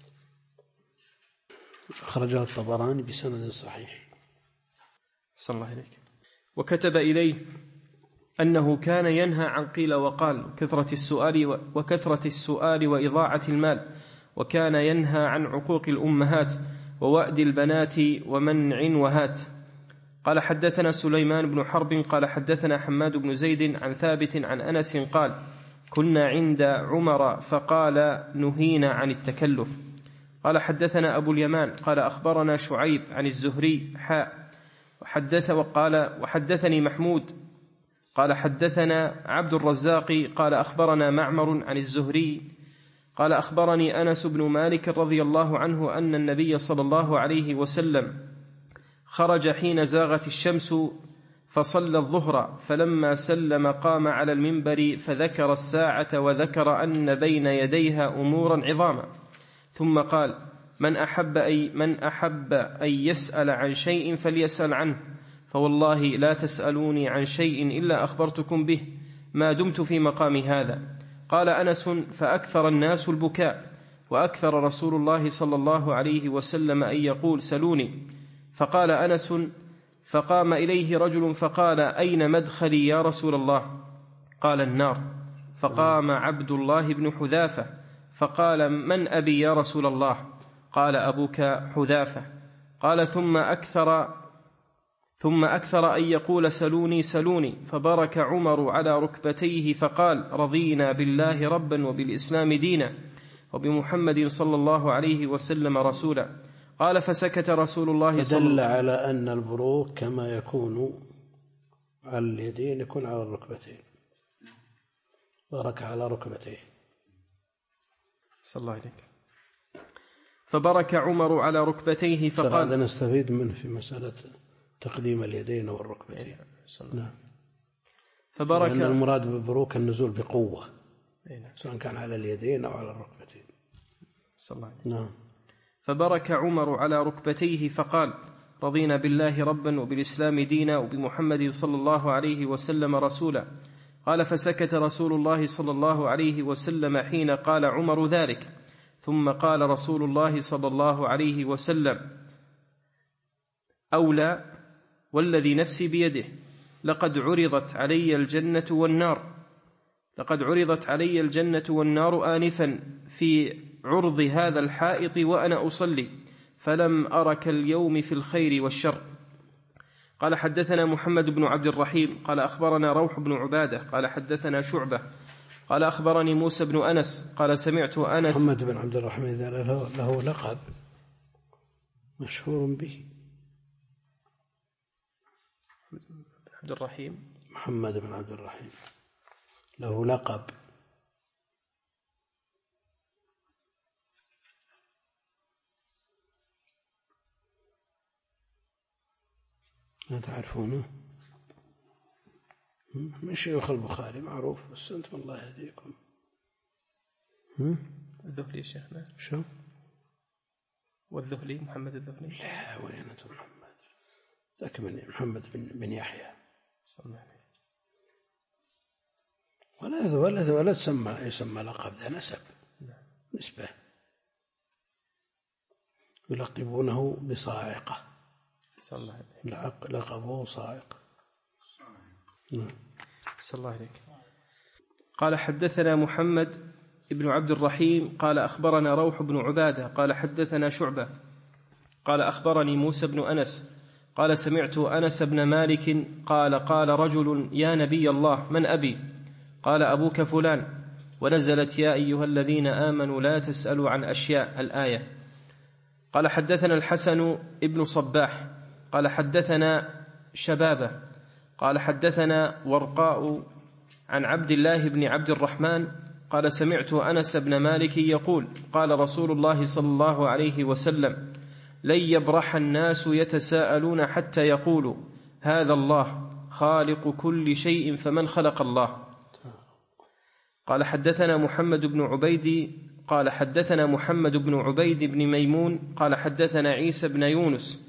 أخرجه الطبراني بسند صحيح. صلى الله عليك. وكتب إليه أنه كان ينهى عن قيل وقال كثرة السؤال وكثرة السؤال وإضاعة المال، وكان ينهى عن عقوق الأمهات ووأد البنات ومنع وهات. قال حدثنا سليمان بن حرب قال حدثنا حماد بن زيد عن ثابت عن أنس قال: كنا عند عمر فقال: نهينا عن التكلف. قال حدثنا أبو اليمان قال أخبرنا شعيب عن الزهري حاء وحدث وقال وحدثني محمود قال حدثنا عبد الرزاق قال أخبرنا معمر عن الزهري قال أخبرني أنس بن مالك رضي الله عنه أن النبي صلى الله عليه وسلم خرج حين زاغت الشمس فصلى الظهر، فلما سلم قام على المنبر فذكر الساعة وذكر أن بين يديها أمورا عظاما، ثم قال: من أحب أي من أحب أن يسأل عن شيء فليسأل عنه، فوالله لا تسألوني عن شيء إلا أخبرتكم به ما دمت في مقام هذا. قال أنس: فأكثر الناس البكاء، وأكثر رسول الله صلى الله عليه وسلم أن يقول: سلوني. فقال أنس: فقام إليه رجل فقال: أين مدخلي يا رسول الله؟ قال: النار. فقام عبد الله بن حذافة فقال: من أبي يا رسول الله؟ قال: أبوك حذافة. قال: ثم أكثر ثم أكثر أن يقول: سلوني سلوني. فبرك عمر على ركبتيه فقال: رضينا بالله ربا وبالإسلام دينا وبمحمد صلى الله عليه وسلم رسولا. قال: فسكت رسول الله صلى الله عليه وسلم. فدل على أن البروك كما يكون على اليدين يكون على الركبتين. بارك على ركبتيه صلى الله عليك. فبرك عمر على ركبتيه فقال: هذا نستفيد منه في مسألة تقديم اليدين والركبتين. نعم. فبرك لأن المراد بالبروك النزول بقوة سواء كان على اليدين أو على الركبتين. صلى الله عليه وسلم. نعم. فبرك عمر على ركبتيه فقال: رضينا بالله ربا وبالإسلام دينا وبمحمد صلى الله عليه وسلم رسولا. قال: فسكت رسول الله صلى الله عليه وسلم حين قال عمر ذلك، ثم قال رسول الله صلى الله عليه وسلم: أولى والذي نفسي بيده، لقد عرضت علي الجنة والنار لقد عرضت علي الجنة والنار آنفا في عرض هذا الحائط وأنا أصلي، فلم أرك اليوم في الخير والشر. قال: حدثنا محمد بن عبد الرحيم قال أخبرنا روح بن عبادة قال حدثنا شعبة قال أخبرني موسى بن أنس قال سمعت أنس. محمد بن عبد الرحيم له لقب مشهور به. عبد الرحيم محمد بن عبد الرحيم له لقب ما تعرفونه؟ من شيوخ البخاري معروف، بس أنتم الله يهديكم. الذهلي يا شيخنا. شو؟ والذهلي محمد الذهلي. لا، وين أنت محمد؟ ذاك من محمد بن, بن يحيى. صلى الله عليه ولا ولا ولا تسمى يسمى لقب، ذا نسب نسبة، يلقبونه بصاعقة. صلى الله عليه. لقبه صاعقة. صلى الله عليك. قال: حدثنا محمد ابن عبد الرحيم قال أخبرنا روح بن عبادة قال حدثنا شعبة قال أخبرني موسى بن أنس قال سمعت أنس بن مالك قال: قال رجل: يا نبي الله، من أبي؟ قال: أبوك فلان. ونزلت: يا أيها الذين آمنوا لا تسألوا عن أشياء، الآية. قال: حدثنا الحسن ابن صباح قال حدثنا شبابة قال حدثنا ورقاء عن عبد الله بن عبد الرحمن قال: سمعت أنس بن مالك يقول: قال رسول الله صلى الله عليه وسلم: لن يبرح الناس يتساءلون حتى يقولوا: هذا الله خالق كل شيء فمن خلق الله. قال: حدثنا محمد بن عبيد قال حدثنا محمد بن عبيد بن ميمون قال حدثنا عيسى بن يونس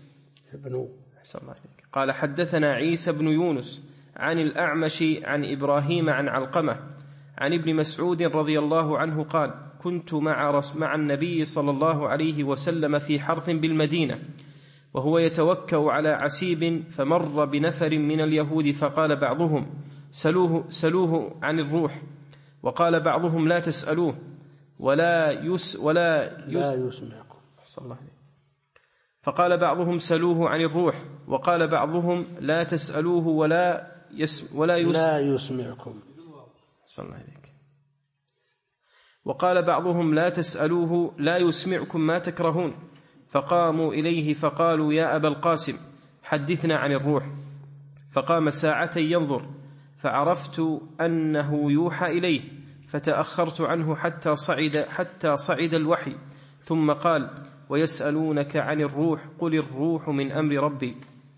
قال حدثنا عيسى بن يونس عن الأعمش عن إبراهيم عن علقمة عن ابن مسعود رضي الله عنه قال: كنت مع, مع النبي صلى الله عليه وسلم في حرث بالمدينة وهو يتوكأ على عسيب، فمر بنفر من اليهود فقال بعضهم: سلوه, سلوه عن الروح، وقال بعضهم: لا تسألوه ولا يس ولا يس لا يسمعكم. صلى الله عليه. فقال بعضهم: سلوه عن الروح، وقال بعضهم: لا تسألوه ولا يس ولا يس لا يسمعكم. صلى الله عليك. وقال بعضهم: لا تسألوه لا يسمعكم ما تكرهون. فقاموا إليه فقالوا: يا أبا القاسم، حدثنا عن الروح. فقام ساعة ينظر، فعرفت أنه يوحى إليه، فتأخرت عنه حتى صعد حتى صعد الوحي، ثم قال: ويسألونك عن الروح، قل الروح من أمر ربي.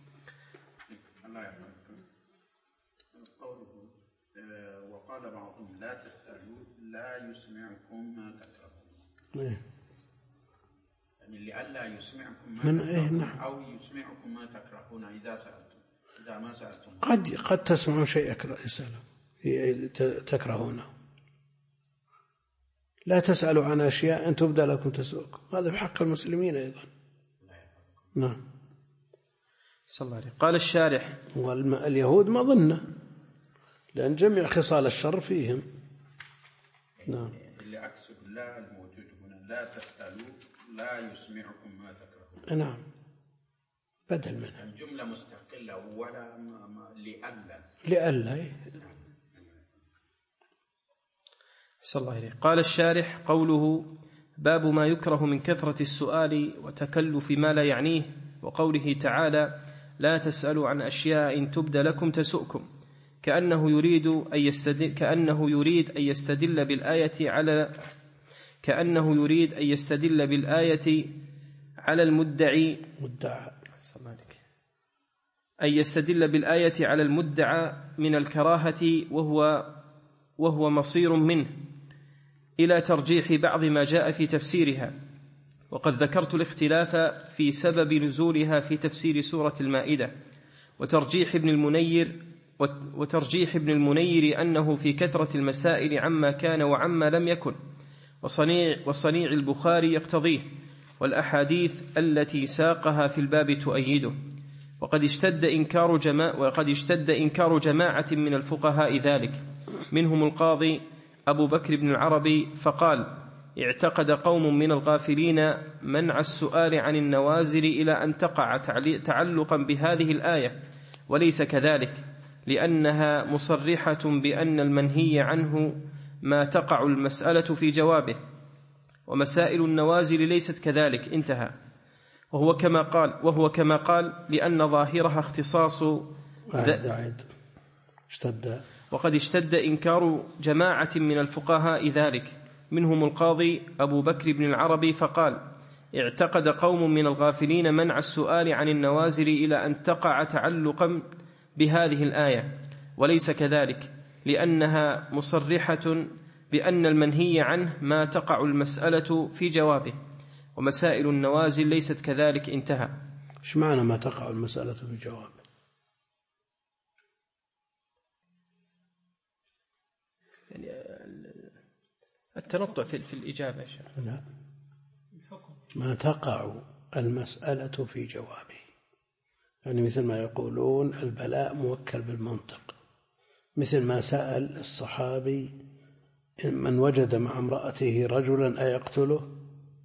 وقال بعضهم: لا تسألوا لا يسمعكم ما تكرهون، يعني لئلا يسمعكم ما من تكرهون إيه؟ أو يسمعكم ما تكرهون إذا سألتم إذا ما سألتم. قد قد تسمعون شيء تكرهونه، لا تسألوا عن أشياء أن تبدأ لكم تسؤكم، هذا بحق المسلمين أيضا. نعم. صلى الله عليه. قال الشارح: واليهود مظنة، لأن جميع خصال الشر فيهم. نعم. اللي أقصد لا الموجود هنا: لا تسألوا لا يسمعكم ما تكرهون. نعم، بدل منها الجملة مستقلة ولا لألا لألا. صلى الله عليه. قال الشارح: قوله: باب ما يكره من كثرة السؤال وتكلف ما لا يعنيه، وقوله تعالى: لا تسألوا عن أشياء إن تبد لكم تسؤكم، كأنه يريد أن يستدل كأنه يريد أن يستدل بالآية على كأنه يريد أن يستدل بالآية على المدعي مدعى أن يستدل بالآية على المدعى من الكراهة وهو وهو مصير منه، إلى ترجيح بعض ما جاء في تفسيرها، وقد ذكرت الاختلاف في سبب نزولها في تفسير سورة المائدة، وترجيح ابن المنير وترجيح ابن المنير أنه في كثرة المسائل عما كان وعما لم يكن، وصنيع, وصنيع البخاري يقتضيه، والأحاديث التي ساقها في الباب تؤيده. وقد اشتد إنكار, جماعة وقد اشتد إنكار جماعة من الفقهاء ذلك، منهم القاضي أبو بكر بن العربي، فقال: اعتقد قوم من الغافلين منع السؤال عن النوازل إلى أن تقع تعلقا بهذه الآية، وليس كذلك، لأنها مصرحة بأن المنهي عنه ما تقع المسألة في جوابه، ومسائل النوازل ليست كذلك. انتهى. وهو كما قال وهو كما قال لأن ظاهرها اختصاص عيد عيد. اشتد وقد اشتد إنكار جماعة من الفقهاء ذلك، منهم القاضي أبو بكر بن العربي، فقال: اعتقد قوم من الغافلين منع السؤال عن النوازل إلى أن تقع تعلقا بهذه الآية، وليس كذلك، لأنها مصرحة بأن المنهي عنه ما تقع المسألة في جوابه، ومسائل النوازل ليست كذلك. انتهى. ايش معنى ما تقع المسألة في جوابه؟ يعني التنطع في الإجابة يا شيخ. لا، ما تقع المسألة في جوابه، يعني مثل ما يقولون البلاء موكل بالمنطق، مثل ما سأل الصحابي: من وجد مع امرأته رجلا أيقتله؟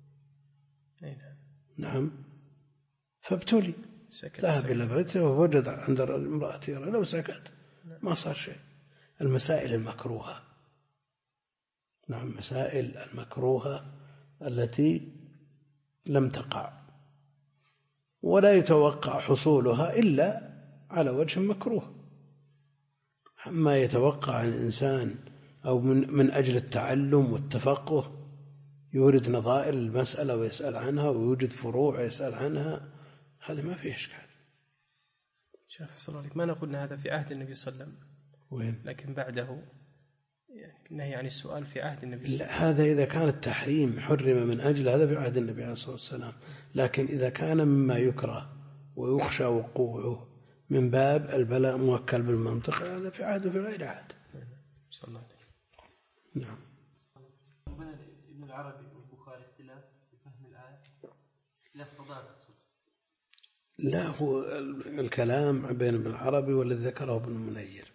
نعم، فابتلي، ذهب إلى بيته ووجد عند امرأته رجلا، لو سكت ما صار شيء. المسائل المكروهة، نعم، مسائل المكروهة التي لم تقع ولا يتوقع حصولها إلا على وجه مكروه، ما يتوقع الإنسان أو من, من أجل التعلم والتفقه يورد نظائر المسألة ويسأل عنها، ويوجد فروع ويسأل عنها، هذا ما فيه إشكال. شيخ صلى الله عليه ما نقول هذا في عهد النبي صلى الله عليه وسلم، وين؟ لكن بعده نهي عن السؤال في عهد النبي صلى الله عليه وسلم. هذا إذا كان التحريم حرم من أجل هذا في عهد النبي عليه الصلاة والسلام، لكن إذا كان مما يكره ويخشى وقوعه من باب البلاء موكل بالمنطق، هذا في عهد وفي غير عهد. صلى الله عليه. نعم. ابن العربي والبخاري اختلاف في فهم الآية، اختلاف تضاد. لا، هو الكلام بين ابن العربي والذي ذكره ابن المنير،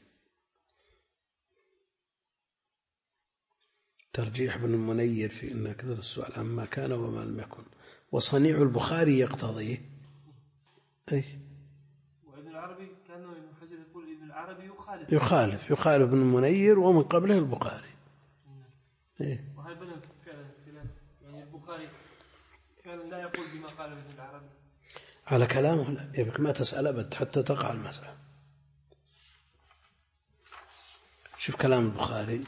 ترجيح ابن المنير في أن كثر السؤال عما كان وما لم يكن، وصنيع البخاري يقتضيه. أي وابن العربي كانه ابن حجر يقول ابن العربي يخالف يخالف يخالف ابن المنير ومن قبله البخاري. إيه؟ وهذا بينهم فعلا خلاف، يعني البخاري كان لا يقول بما قال ابن العربي على كلامه، لا يبقى ما تسأل أبد حتى تقع المسألة. شوف كلام البخاري: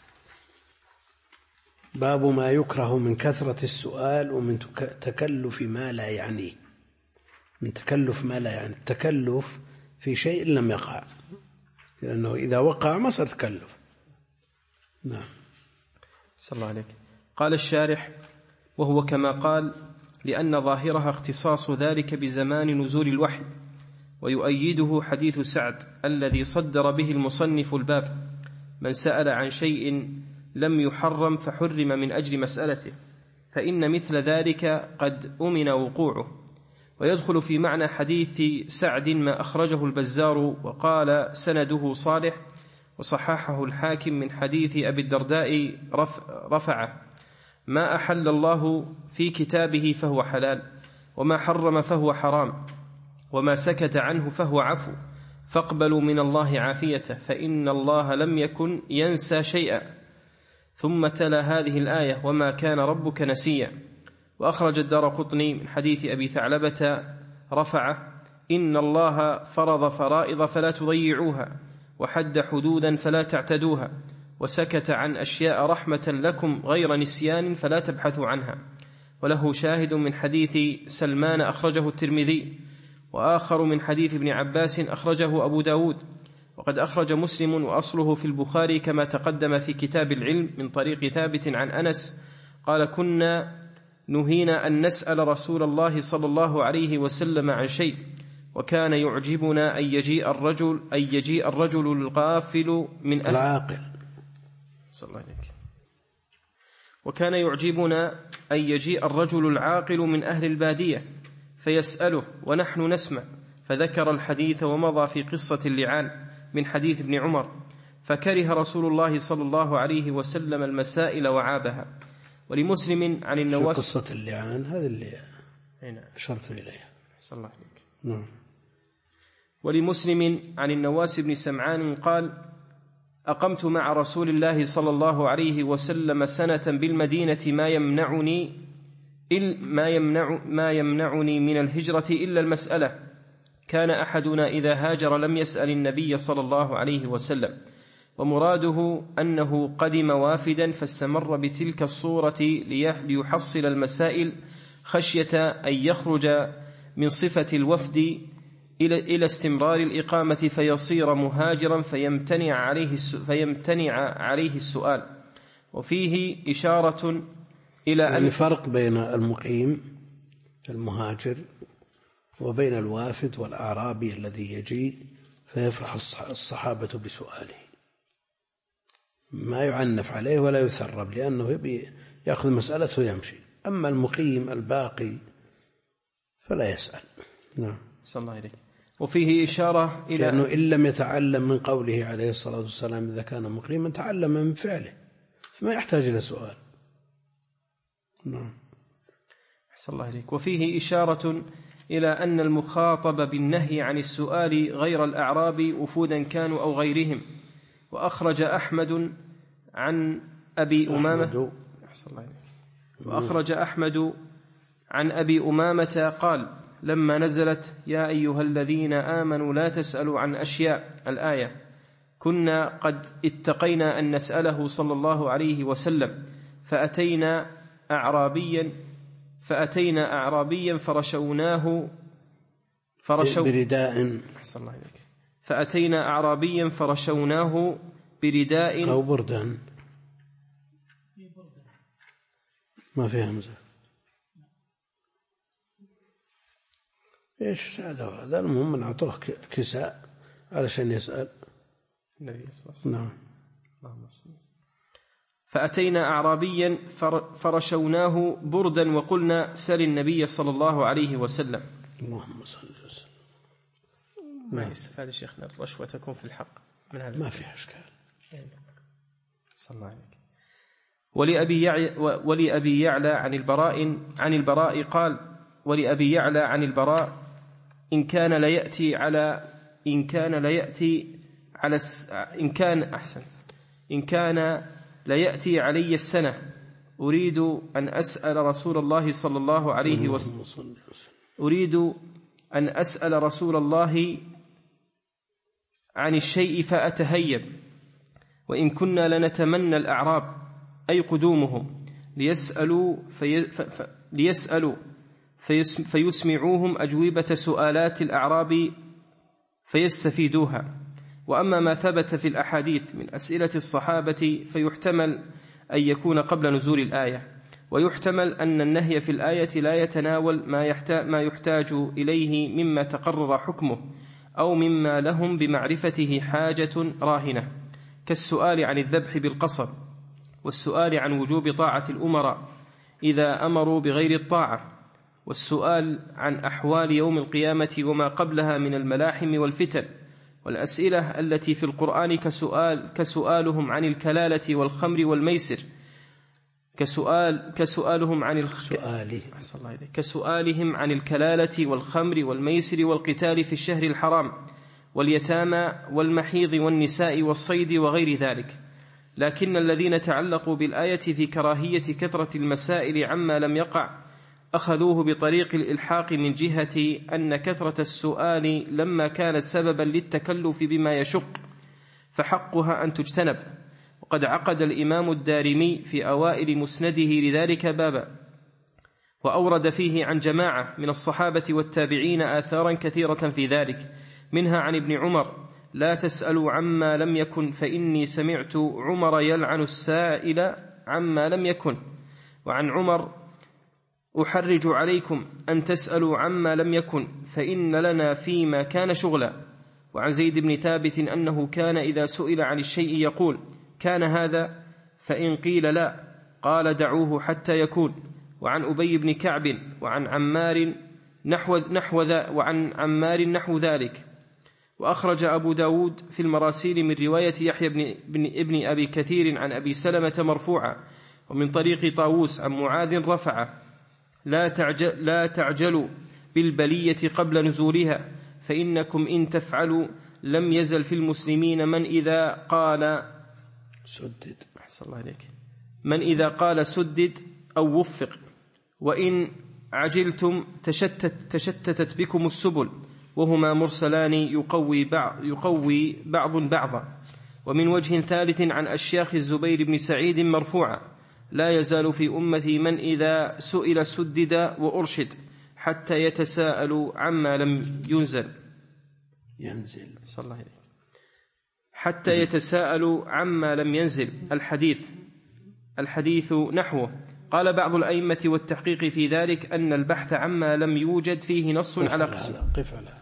باب ما يكره من كثرة السؤال ومن تكلف ما لا يعنيه. من تكلف ما لا يعني، التكلف في شيء لم يقع، لأنه إذا وقع ما صار تكلف. نعم. صلى الله عليك. قال الشارح: وهو كما قال لأن ظاهرها اختصاص ذلك بزمان نزول الوحي، ويؤيده حديث سعد الذي صدر به المصنف الباب: من سأل عن شيء لم يحرم فحرم من أجل مسألته، فإن مثل ذلك قد أمن وقوعه. ويدخل في معنى حديث سعد ما أخرجه البزار وقال سنده صالح، وصححه الحاكم من حديث أبي الدرداء رفعه: ما أحل الله في كتابه فهو حلال، وما حرم فهو حرام، وما سكت عنه فهو عفو، فاقبلوا من الله عافيته، فإن الله لم يكن ينسى شيئا. ثم تلا هذه الآية: وما كان ربك نسيا. وأخرج الدارقطني من حديث أبي ثعلبة رفعه: إن الله فرض فرائض فلا تضيعوها، وحد حدودا فلا تعتدوها، وسكت عن أشياء رحمة لكم غير نسيان فلا تبحثوا عنها. وله شاهد من حديث سلمان أخرجه الترمذي، وآخر من حديث ابن عباس أخرجه أبو داود، وقد أخرج مسلم وأصله في البخاري كما تقدم في كتاب العلم من طريق ثابت عن أنس قال: كنا نهينا أن نسأل رسول الله صلى الله عليه وسلم عن شيء، وكان يعجبنا أن يجيء الرجل أن يجيء الرجل الغافل من أهل العاقل صلى الله عليه وكان يعجبنا أن يجيء الرجل العاقل من أهل البادية فيسأله ونحن نسمع، فذكر الحديث ومضى في قصة اللعان من حديث ابن عمر، فكره رسول الله صلى الله عليه وسلم المسائل وعابها. ولمسلم عن النواس قصة اللعان هذا اللي أشرت إليها صلى الله عليك. نعم. ولمسلم عن النواس بن سمعان قال: أقمت مع رسول الله صلى الله عليه وسلم سنة بالمدينة ما يمنعني ما يمنع ما يمنعني من الهجرة إلا المسألة. كان أحدنا إذا هاجر لم يسأل النبي صلى الله عليه وسلم، ومراده أنه قدم وافدا فاستمر بتلك الصورة ليحصل المسائل خشية أن يخرج من صفة الوفد إلى استمرار الإقامة فيصير مهاجرا فيمتنع عليه فيمتنع عليه السؤال. وفيه إشارة إلى أن يعني فرق بين المقيم المهاجر وبين الوافد والأعرابي الذي يجي فيفرح الصحابة بسؤاله، ما يعنف عليه ولا يثرب لأنه يأخذ مسألته ويمشي. أما المقيم الباقي فلا يسأل. نعم. صلى الله عليه. وفيه إشارة إلى لأنه إن لم يتعلم من قوله عليه الصلاة والسلام إذا كان مقيما تعلم من فعله فما يحتاج إلى سؤال. نعم. صلى الله عليه. وفيه إشارة إلى أن المخاطب بالنهي عن السؤال غير الأعراب وفودا كانوا أو غيرهم. وأخرج أحمد عن أبي أمامة وأخرج أحمد عن أبي أمامة قال: لما نزلت يا أيها الذين آمنوا لا تسألوا عن أشياء الآية كنا قد اتقينا أن نسأله صلى الله عليه وسلم فأتينا أعرابيا فأتينا أعرابيا فرشوناه فرشو برداء صلى الله عليه فأتينا أعرابيا فرشوناه برداء أو بردان ما فيها همزة. إيش ساعده هذا؟ المهم من أعطوه كساء علشان يسأل النبي صلى الله عليه وسلم. نعم. فأتينا أعرابيا فرشوناه بردا وقلنا سل النبي صلى الله عليه وسلم. اللهم صل وسلم. ما يستفاد شيخنا الرشوة تكون في الحق من هذا ما فيها إشكال. صلى الله عليك. ولأبي يعلى, ولأبي يعلى عن البراء عن البراء قال: ولأبي يعلى عن البراء إن كان ليأتي على إن كان ليأتي على إن كان أحسنت إن كان ليأتي علي السنة أريد أن أسأل رسول الله صلى الله عليه وسلم أريد أن أسأل رسول الله عن الشيء فأتهيب، وإن كنا لنتمنى الأعراب أي قدومهم ليسألوا في ف... ليسألوا فيس... فيسمعوهم أجوبة سؤالات الأعراب فيستفيدوها. وأما ما ثبت في الأحاديث من أسئلة الصحابة فيحتمل أن يكون قبل نزول الآية، ويحتمل أن النهي في الآية لا يتناول ما يحتاج, ما يحتاج إليه مما تقرر حكمه أو مما لهم بمعرفته حاجة راهنة، كالسؤال عن الذبح بالقصر، والسؤال عن وجوب طاعة الأمراء إذا أمروا بغير الطاعة، والسؤال عن أحوال يوم القيامة وما قبلها من الملاحم والفتن، والأسئلة التي في القرآن كسؤال كسؤالهم عن الكلالة والخمر والميسر، كسؤال كسؤالهم عن الخ... كسؤالهم عن الكلالة والخمر والميسر والقتال في الشهر الحرام واليتامى والمحيض والنساء والصيد وغير ذلك. لكن الذين تعلقوا بالآية في كراهية كثرة المسائل عما لم يقع أخذوه بطريق الإلحاق من جهة أن كثرة السؤال لما كانت سببا للتكلف بما يشق فحقها أن تجتنب. وقد عقد الإمام الدارمي في أوائل مسنده لذلك بابا، وأورد فيه عن جماعة من الصحابة والتابعين آثارا كثيرة في ذلك، منها عن ابن عمر لا تسألوا عما لم يكن فإني سمعت عمر يلعن السائل عما لم يكن. وعن عمر: أحرج عليكم أن تسألوا عما لم يكن فإن لنا فيما كان شغلا. وعن زيد بن ثابت أنه كان إذا سئل عن الشيء يقول: كان هذا؟ فإن قيل لا قال: دعوه حتى يكون. وعن أبي بن كعب وعن عمار نحو, نحو ذا وعن عمار نحو ذلك. وأخرج أبو داود في المراسيل من رواية يحيى بن, بن ابن أبي كثير عن أبي سلمة مرفوعا، ومن طريق طاووس عن معاذ رفعه: لا, تعجل لا تعجلوا بالبلية قبل نزولها، فإنكم إن تفعلوا لم يزل في المسلمين من إذا قال سدد أحسن الله عليك من إذا قال سدد أو وفق، وإن عجلتم تشتت تشتتت بكم السبل، وهما مرسلان يقوي بعض, يقوي بعض بعضا. ومن وجه ثالث عن أشياخ الزبير بن سعيد مرفوعا: لا يزال في أمتي من إذا سئل سدد وأرشد حتى يتساءلوا عما لم ينزل ينزل صلى الله عليه حتى يتساءلوا عما لم ينزل. الحديث الحديث نحوه. قال بعض الأئمة والتحقيق في ذلك أن البحث عما لم يوجد فيه نص على قسم. قف على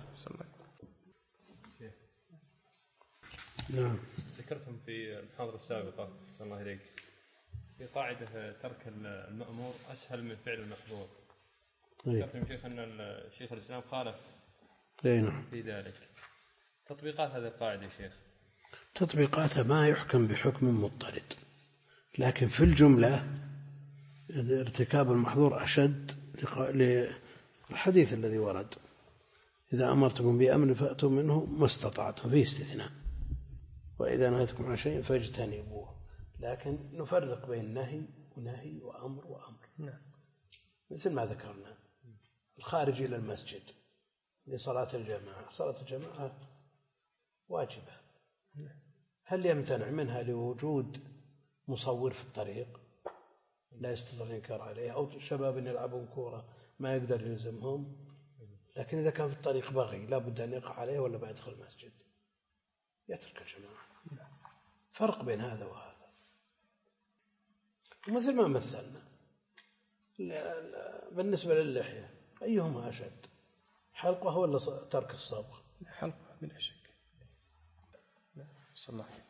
نعم. ذكرتم في المحاضرة السابقة صلى الله عليك في قاعدة ترك المأمور أسهل من فعل المحظور. ذكرتم شيخ أن الشيخ الإسلام خالف في ذلك. تطبيقات هذه القاعدة يا شيخ؟ تطبيقاتها ما يحكم بحكم مضطرد، لكن في الجملة ارتكاب المحظور أشد للحديث الذي ورد: إذا أمرتكم بأمر فأتوا منه ما استطعتم، فيه استثناء، وإذا نهيتكم عن شيء فاجتنبوه. لكن نفرق بين نهي ونهي وأمر وأمر. نعم. مثل ما ذكرنا الخارج إلى المسجد لصلاة الجماعة، صلاة الجماعة واجبة، هل يمتنع منها لوجود مصور في الطريق لا يستطيع الإنكار عليه، أو شباب يلعبون كورة ما يقدر يلزمهم، لكن إذا كان في الطريق بغي لا بد أن يقع عليه ولا ما يدخل المسجد يترك الجماعة. فرق بين هذا وهذا. مثل ما مثلنا بالنسبة للحية أيهما أشد، حلقه ولا ترك الصبغ؟ حلقه بلا شك. صلى الله عليه وسلم.